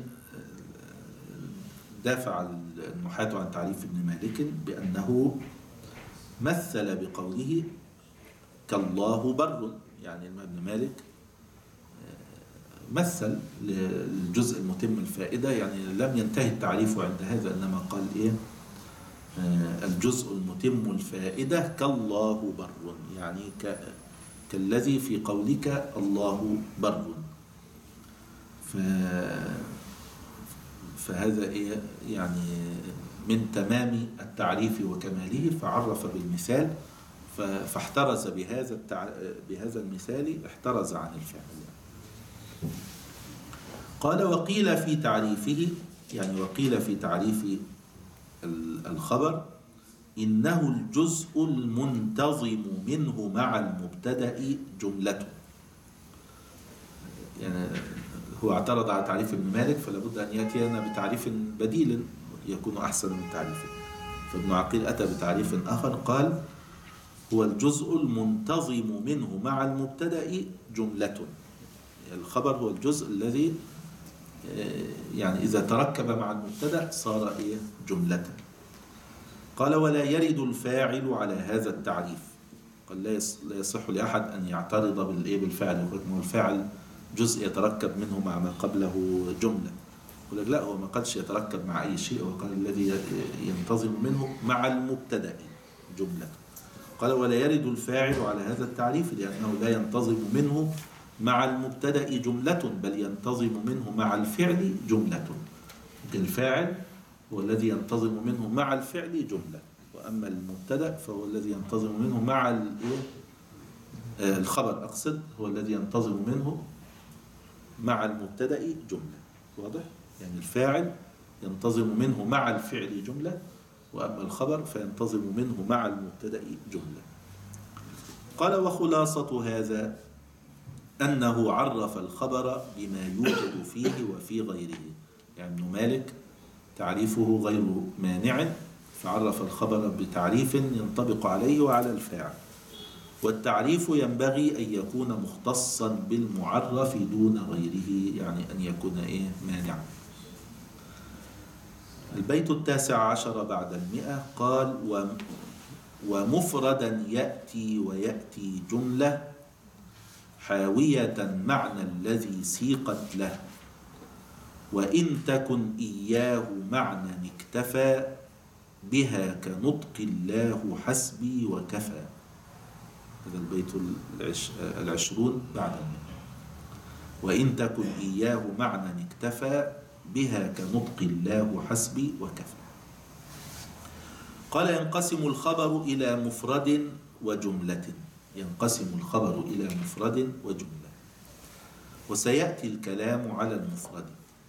دافع النحاة عن تعريف ابن مالك بأنه مثل بقوله كالله بر، يعني ابن مالك مثل للجزء المتم الفائدة، يعني لم ينتهي التعريف عند هذا، إنما قال إيه الجزء المتم الفائدة كالله بر، يعني كالذي في قولك الله بر. فهذا إيه يعني من تمام التعريف وكماله، فعرف بالمثال، فاحترز بهذا المثال، احترز عن الفعل. قال وقيل في تعريفه، يعني وقيل في تعريف الخبر إنه الجزء المنتظم منه مع المبتدأ جملته. يعني هو اعترض على تعريف ابن مالك، فلا بد أن يأتينا بتعريف بديل يكون أحسن من تعريفه. فابن عقيل أتى بتعريف آخر، قال هو الجزء المنتظم منه مع المبتدأ جملة. الخبر هو الجزء الذي يعني إذا تركب مع المبتدأ صار إيه جملة. قال ولا يرد الفاعل على هذا التعريف. قال لا يصح لأحد أن يعترض بالفعل، هو الفاعل جزء يتركب منه مع ما قبله جملة. يقول لك لا، هو ما قالش يتركب مع أي شيء، وقال الذي ينتظم منه مع المبتدأ جملة. قال ولا يرد الفاعل على هذا التعريف لأنه لا ينتظم منه مع المبتدأ جملة، بل ينتظم منه مع الفعل جملة. الفاعل هو الذي ينتظم منه مع الفعل جملة، وأما المبتدأ فهو الذي ينتظم منه مع الخبر، أقصد هو الذي ينتظم منه مع المبتدأ جملة. واضح؟ يعني الفاعل ينتظم منه مع الفعل جملة، وأما الخبر فينتظم منه مع المبتدأ جملة. قال وخلاصة هذا أنه عرف الخبر بما يوجد فيه وفي غيره. يعني ابن مالك تعريفه غير مانع، فعرف الخبر بتعريف ينطبق عليه وعلى الفاعل، والتعريف ينبغي أن يكون مختصا بالمعرف دون غيره، يعني أن يكون مانعا. البيت 19 بعد 100 قال ومفردا يأتي ويأتي جملة حاوية معنى الذي سيقت له، وإن تكن إياه معنى اكتفى بها كنطق الله حسبي وكفى. هذا البيت 20 بعد 100. وإن تكن إياه معنى اكتفى بها كنطق الله حسبي وكفى. قال ينقسم الخبر إلى مفرد وجملة. ينقسم الخبر إلى مفرد وجملة، وسيأتي الكلام على المفرد.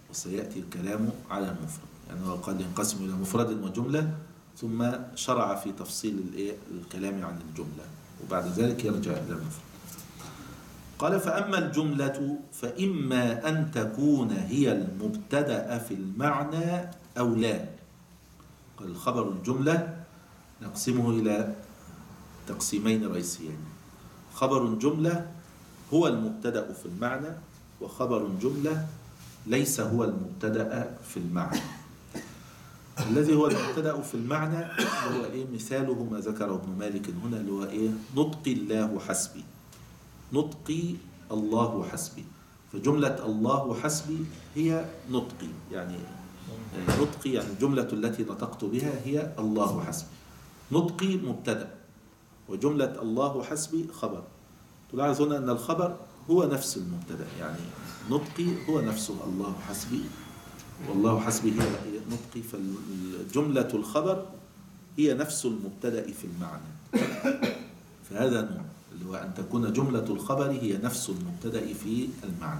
يعني هو قال ينقسم إلى مفرد وجملة، ثم شرع في تفصيل الكلام عن الجملة، وبعد ذلك يرجع إلى المفرد. قال فأما الجملة فإما أن تكون هي المبتدأ في المعنى أو لا. قال الخبر الجملة نقسمه إلى تقسيمين رئيسيين: خبر جملة هو المبتدأ في المعنى، وخبر جملة ليس هو المبتدأ في المعنى. الذي هو المبتدأ في المعنى هو مثاله ما ذكره ابن مالك هنا، اللي هو نطقي الله حسبي. نطقي الله حسبي، فجملة الله حسبي هي نطقي، يعني نطقي يعني الجملة التي نطقت بها هي الله حسبي. نطقي مبتدأ، وجملة الله حسبي خبر. تلاحظ هنا أن الخبر هو نفس المبتدأ، يعني نطقي هو نفسه الله حسبي، والله حسبي هي نطقي، فالجملة الخبر هي نفس المبتدأ في المعنى. فهذا نوع اللي هو أن تكون جملة الخبر هي نفس المبتدأ في المعنى.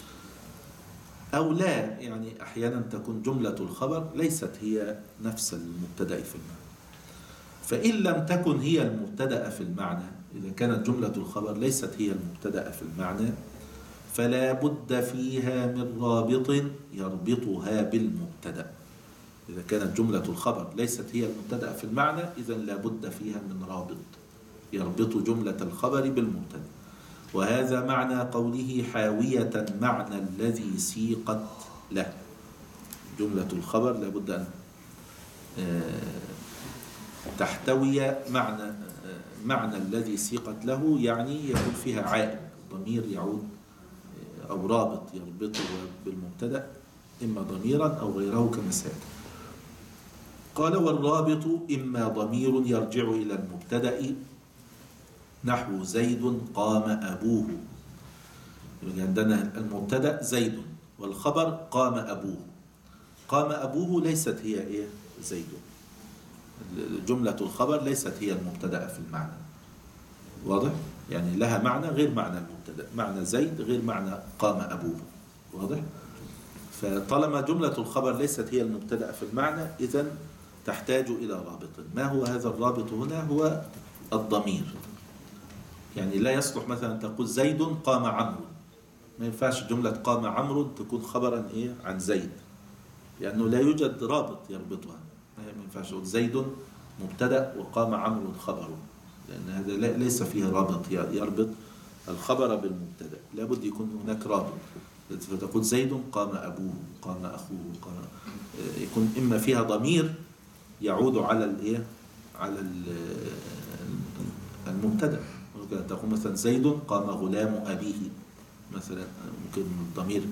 أو لا، يعني أحيانا تكون جملة الخبر ليست هي نفس المبتدأ في المعنى. فإن لم تكن هي المبتدأ في المعنى، إذا كانت جملة الخبر ليست هي المبتدأ في المعنى، فلا بد فيها من رابط يربطها بالمبتدأ. إذا كانت جملة الخبر ليست هي المبتدأ في المعنى، إذن لا بد فيها من رابط يربط جملة الخبر بالمبتدأ. وهذا معنى قوله حاوية معنى الذي سيقت له. جملة الخبر لابد أن تحتوي معنى الذي سيقت له، يعني يكون فيها عائد، ضمير يعود أو رابط يربطه بالمبتدأ، إما ضميرا أو غيره كما سيأتي. قال والرابط إما ضمير يرجع إلى المبتدأ نحو زيد قام أبوه. يعني عندنا المبتدأ زيد والخبر قام أبوه. قام أبوه ليست هي زيد، جملة الخبر ليست هي المبتدأ في المعنى، واضح؟ يعني لها معنى غير معنى المبتدأ، معنى زيد غير معنى قام أبوه، واضح؟ فطالما جملة الخبر ليست هي المبتدأ في المعنى إذن تحتاج إلى رابط. ما هو هذا الرابط هنا؟ هو الضمير. يعني لا يصلح مثلا تقول زيد قام عمرو، ما ينفعش جملة قام عمرو تكون خبرا عن زيد، لأنه لا يوجد رابط يربطها. ما ينفعش تقول زيد مبتدأ وقام عمرو خبره، لأن هذا ليس فيه رابط يربط الخبر بالمبتدأ، لابد يكون هناك رابط. فتقول زيد قام أبوه، قام أخوه، يكون إما فيها ضمير يعود على المبتدأ. ممكن تقول مثلا زيد قام غلام أبيه مثلا، ممكن الضمير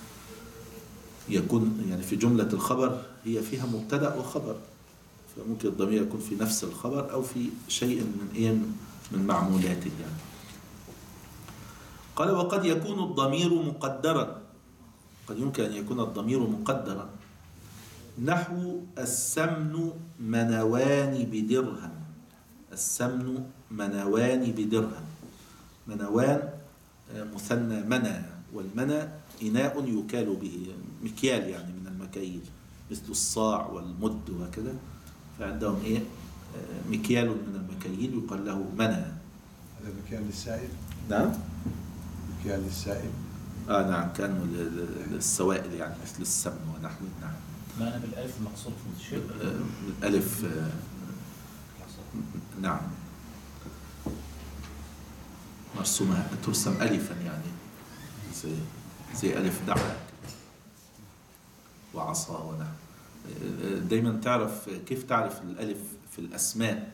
يكون يعني في جملة الخبر هي فيها مبتدأ وخبر، فممكن الضمير يكون في نفس الخبر أو في شيء من معمولاته يعني. قال وقد يكون الضمير مقدرا، قد يمكن أن يكون الضمير مقدرا نحو السمن منوان بدرهم. السمن منوان بدرهم. منوان مثنى منى، والمنى إناء يكال به، مكيال يعني من المكاييل، مثل الصاع والمد وكذا، فعندهم مكيال من المكاييل يقال له منى. هذا مكيال للسائل؟ نعم مكيال للسائل؟ نعم، كانوا للسوائل يعني مثل السمن ونحوه. نعم. معنى بالألف المقصود في الشيء؟ الألف نعم مرسومة، ترسم ألفا يعني زي ألف دعوة وعصا ونحو. دايما تعرف كيف تعرف الألف في الأسماء،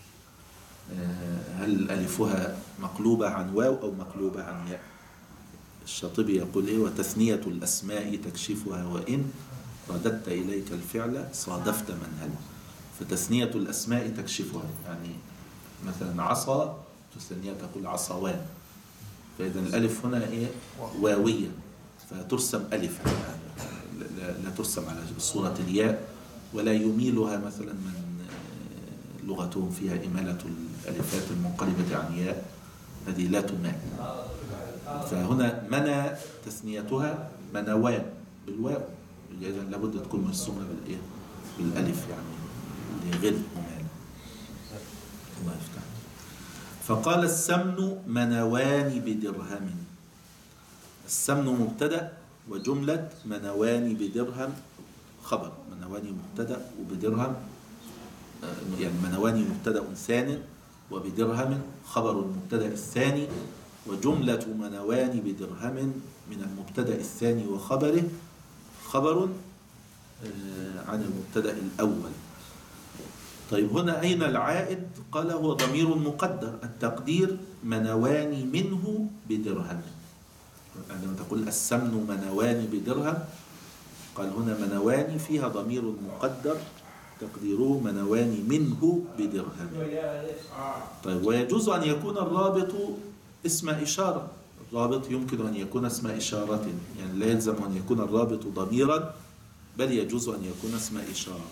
هل ألفها مقلوبة عن واو أو مقلوبة عن ياء. الشاطبي يقول وتثنية الأسماء تكشفها وإن رددت إليك الفعل صادفت منهل. فتثنية الأسماء تكشفها، يعني مثلا عصا تثنية تقول عصوان، فإذا الألف هنا واوية فترسم ألفا، لا ترسم على صورة الياء، ولا يميلها مثلا من لغتهم فيها إمالة الألفات المنقلبة عن ياء، هذه لا تمال. فهنا منى تثنيتها منوان بالواو، إذا لابد تكون مرسومة بالألف يعني غير ممال. الله يفتح. فقال السمن منوان بدرهم. السمن مبتدأ وجملة منوان بدرهم خبر. منوان مبتدأ وبدرهم يعني منوان مبتدأ ثان وبدرهم خبر المبتدأ الثاني، وجملة منوان بدرهم من المبتدأ الثاني وخبره خبر عن المبتدأ الأول. طيب هنا أين العائد؟ قال هو ضمير مقدر، التقدير منوان منه بدرهم. عندما تقول السمن منوان بدرهم، قال هنا منوان فيها ضمير مقدر تقديره منوان منه بدرهم. طيب ويجوز أن يكون الرابط اسم إشارة. الرابط يمكن أن يكون اسم إشارة، يعني لا يلزم أن يكون الرابط ضميرا، بل يجوز أن يكون اسم إشارة.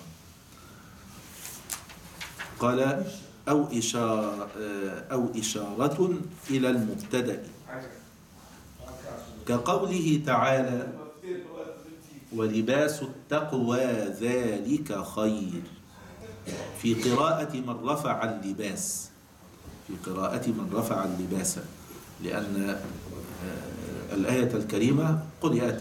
قال أو إشارة إلى المبتدأ، كقوله تعالى ولباس التقوى ذلك خير، في قراءة من رفع اللباس، في قراءة من رفع اللباس، لأن الآية الكريمة قرأت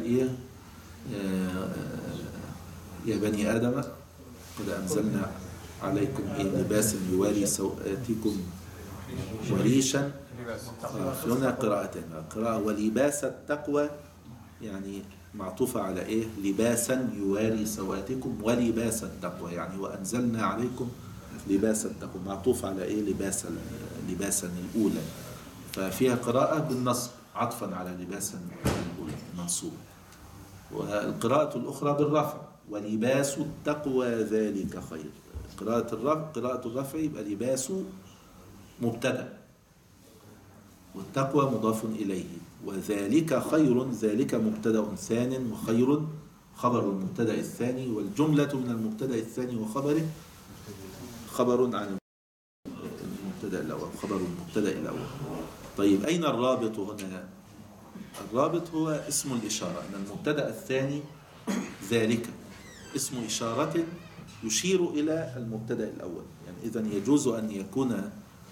يا بني آدم قد أنزلنا عليكم لباس يواري سوآتكم وريشا. هنا قراءتين، قراءة ولباس التقوى يعني معطوفة على إيه؟ لباسا يواري سواتكم، ولباس التقوى يعني وأنزلنا عليكم لباس التقوى، معطوف على إيه؟ لباسا الأولى، ففيها قراءة بالنصب عطفا على لباسا الأولى منصوب. والقراءة الأخرى بالرفع، ولباس التقوى ذلك خير. قراءة الرفع يبقى لباس مبتدأ والتقوى مضاف إليه، وذلك خير، ذلك مبتدأ ثان وخير خبر المبتدأ الثاني، والجملة من المبتدأ الثاني وخبره خبر عن المبتدأ الأول، خبر المبتدأ الأول. طيب أين الرابط هنا؟ الرابط هو اسم الإشارة، أن المبتدأ الثاني ذلك اسم إشارة يشير إلى المبتدأ الأول، يعني إذن يجوز أن يكون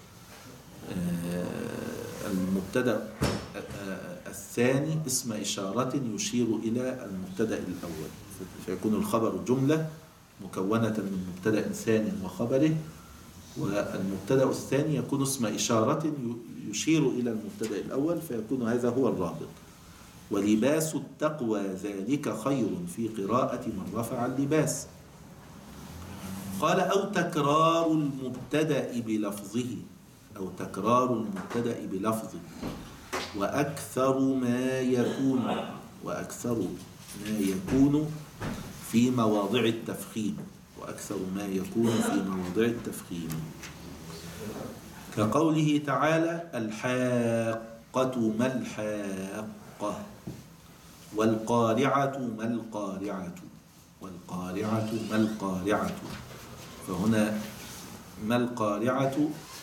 المبتدأ الثاني اسم إشارة يشير إلى المبتدأ الأول، فيكون الخبر جملة مكونة من مبتدأ ثاني وخبره، والمبتدأ الثاني يكون اسم إشارة يشير إلى المبتدأ الأول، فيكون هذا هو الرابط. ولباس التقوى ذلك خير في قراءة من رفع اللباس. قال أو تكرار المبتدأ بلفظه، أو تكرار المبتدأ بلفظه وأكثر ما يكون في مواضع التفخيم، وأكثر ما يكون في مواضع التفخيم، كقوله تعالى الحاقة ما الحاقة، والقارعة ما القارعة، والقارعة ما القارعة. فهنا ما القارعة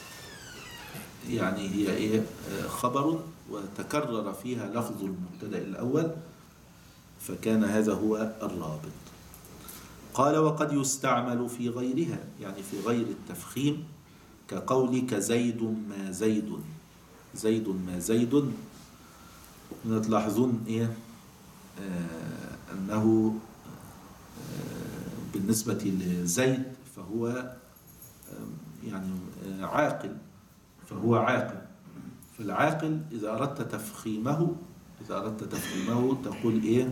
يعني هي إيه؟ خبر وتكرر فيها لفظ المبتدأ الأول، فكان هذا هو الرابط. قال وقد يستعمل في غيرها، يعني في غير التفخيم، كقولك زيد ما زيد، زيد ما زيد. تلاحظون إيه؟ أنه بالنسبة لزيد فهو يعني عاقل، فهو عاقل. فالعاقل إذا أردت تفخيمه تقول إيه؟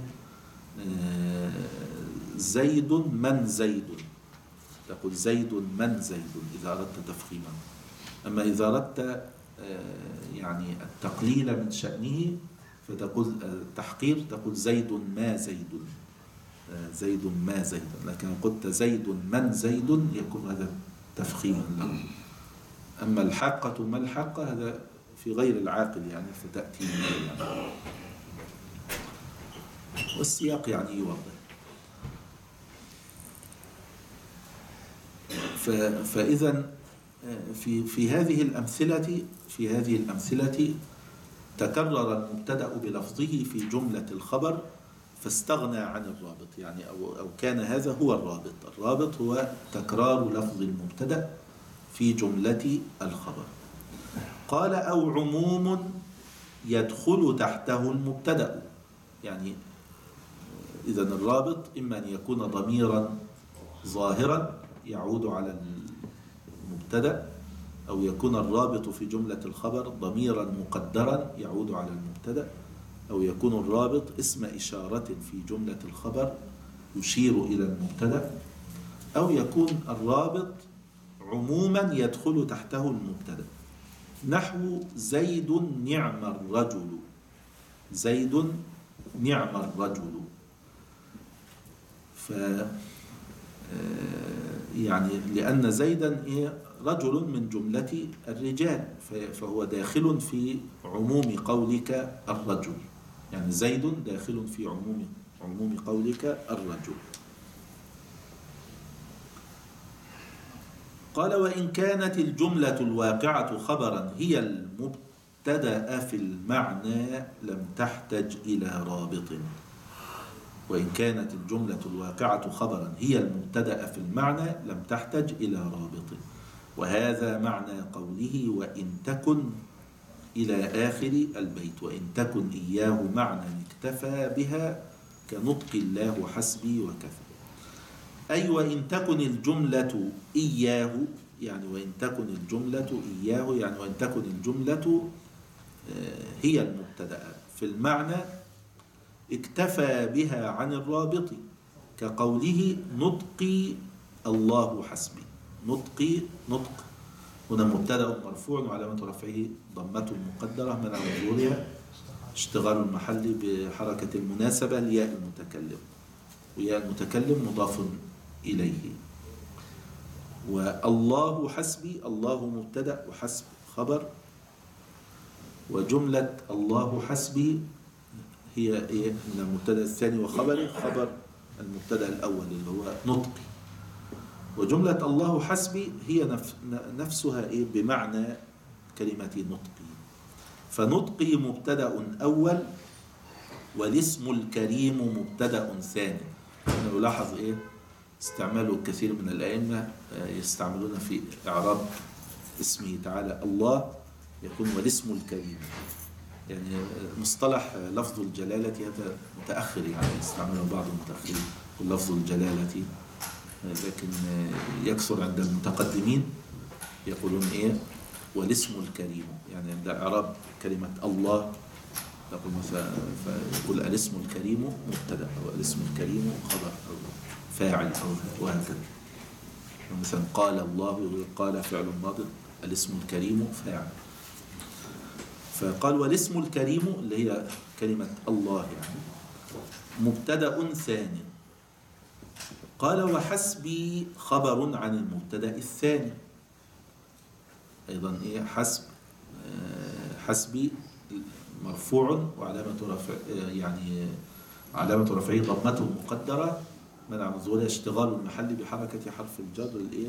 زيد من زيد، تقول زيد من زيد إذا أردت تفخيمه. أما إذا أردت يعني التقليل من شأنه فتقول التحقير، تقول زيد ما زيد، زيد ما زيد. لكن قلت زيد من زيد يكون هذا تفخيما له. أما الحاقة ما الحاقة هذا في غير العاقل يعني، فتأتي يعني والسياق يعني يوضح. فإذا في هذه الأمثلة تكرر المبتدأ بلفظه في جملة الخبر فاستغنى عن الرابط، يعني أو كان هذا هو الرابط. الرابط هو تكرار لفظ المبتدأ في جملة الخبر. قال أو عموم يدخل تحته المبتدأ، يعني إذن الرابط إما أن يكون ضميرا ظاهرا يعود على المبتدأ، أو يكون الرابط في جملة الخبر ضميرا مقدرا يعود على المبتدأ، أو يكون الرابط اسم إشارة في جملة الخبر يشير إلى المبتدأ، أو يكون الرابط عموما يدخل تحته المبتدأ، نحو زيد نعم الرجل، زيد نعم الرجل. يعني لأن زيدا رجل من جملة الرجال، فهو داخل في عموم قولك الرجل، يعني زيد داخل في عموم قولك الرجل. قال وإن كانت الجملة الواقعة خبرا هي المبتدأ في المعنى لم تحتج إلى رابط. وإن كانت الجملة الواقعة خبرا هي المبتدأ في المعنى لم تحتج إلى رابط، وهذا معنى قوله وإن تكن إلى آخر البيت، وإن تكن إياه معنى اكتفى بها كنطق الله حسبي وكفى. أي وإن تكن الجملة إياه يعني وإن تكن الجملة إياه، يعني وإن تكن الجملة هي المبتدأ في المعنى اكتفى بها عن الرابط، كقوله نطقي الله حسبي. نطقي، نطق هنا مبتدأ مرفوع وعلامة رفعه ضمة مقدرة منع ظهورها اشتغال المحل بحركة المناسبة لياء المتكلم، وياء المتكلم مضاف إليه. والله حسبي، الله مبتدأ وحسب خبر، وجملة الله حسبي هي إيه؟ المبتدأ الثاني وخبره خبر المبتدأ الأول اللي هو نطقي. وجملة الله حسبي هي نفسها إيه؟ بمعنى كلمة نطقي. فنطقي مبتدأ أول، والاسم الكريم مبتدأ ثاني. نلاحظ إيه؟ استعماله كثير من الأئمة يستعملون في إعراب اسمه تعالى الله يكون والاسم الكريم، يعني مصطلح لفظ الجلالة هذا متأخر، يعني يستعمله بعض المتأخرين لفظ الجلالة، لكن يكثر عند المتقدمين يقولون إيه؟ والاسم الكريم، يعني عند إعراب كلمة الله يقول مثلا فيقول الاسم الكريم مبتدأ والاسم الكريم خبر أو فاعل أو وهكذا. مثلا قال الله، قال فعل ماض، الاسم الكريم فاعل. فقال والاسم الكريم اللي هي كلمة الله يعني مبتدأ ثاني. قال وحسبي خبر عن المبتدأ الثاني أيضا إيه؟ حسب حسبي مرفوع وعلامة رفع يعني علامة رفعه ضمته مقدرة منع من ظهورها اشتغال المحل بحركة حرف الجر الإيه؟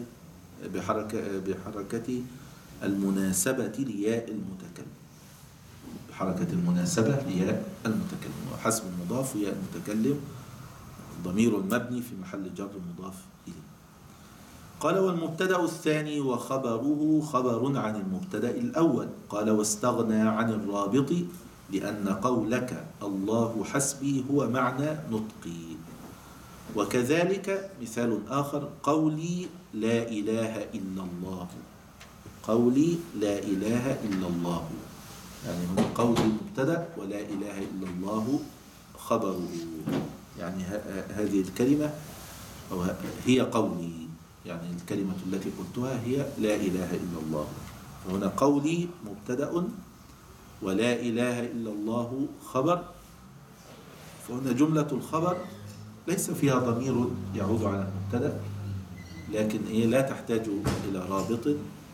بحركة المناسبة لياء المتكلم، بحركة المناسبة لياء المتكلم. وحسب المضاف ياء المتكلم ضمير مبني في محل جر مضاف إليه. قال والمبتدأ الثاني وخبره خبر عن المبتدأ الأول. قال واستغنى عن الرابط لأن قولك الله حسبي هو معنى نطقي. وكذلك مثال آخر قولي لا إله إلا الله، قولي لا إله إلا الله، يعني هو قولي مبتدأ ولا إله إلا الله خبره، يعني هذه الكلمة أو هي قولي، يعني الكلمة التي قلتها هي لا إله إلا الله. فهنا قولي مبتدأ ولا إله إلا الله خبر. فهنا جملة الخبر ليس فيها ضمير يعود على المبتدأ، لكن لا تحتاج إلى رابط،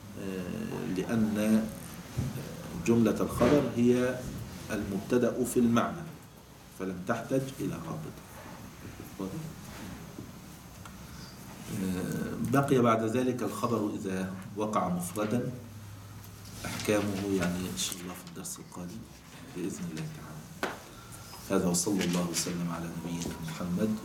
لأن جملة الخبر هي المبتدأ في المعنى فلم تحتاج إلى رابط. بقي بعد ذلك الخبر إذا وقع مفردا أحكامه يعني إن شاء الله في الدرس القادم بإذن الله تعالى. هذا وصلى الله وسلم على نبينا محمد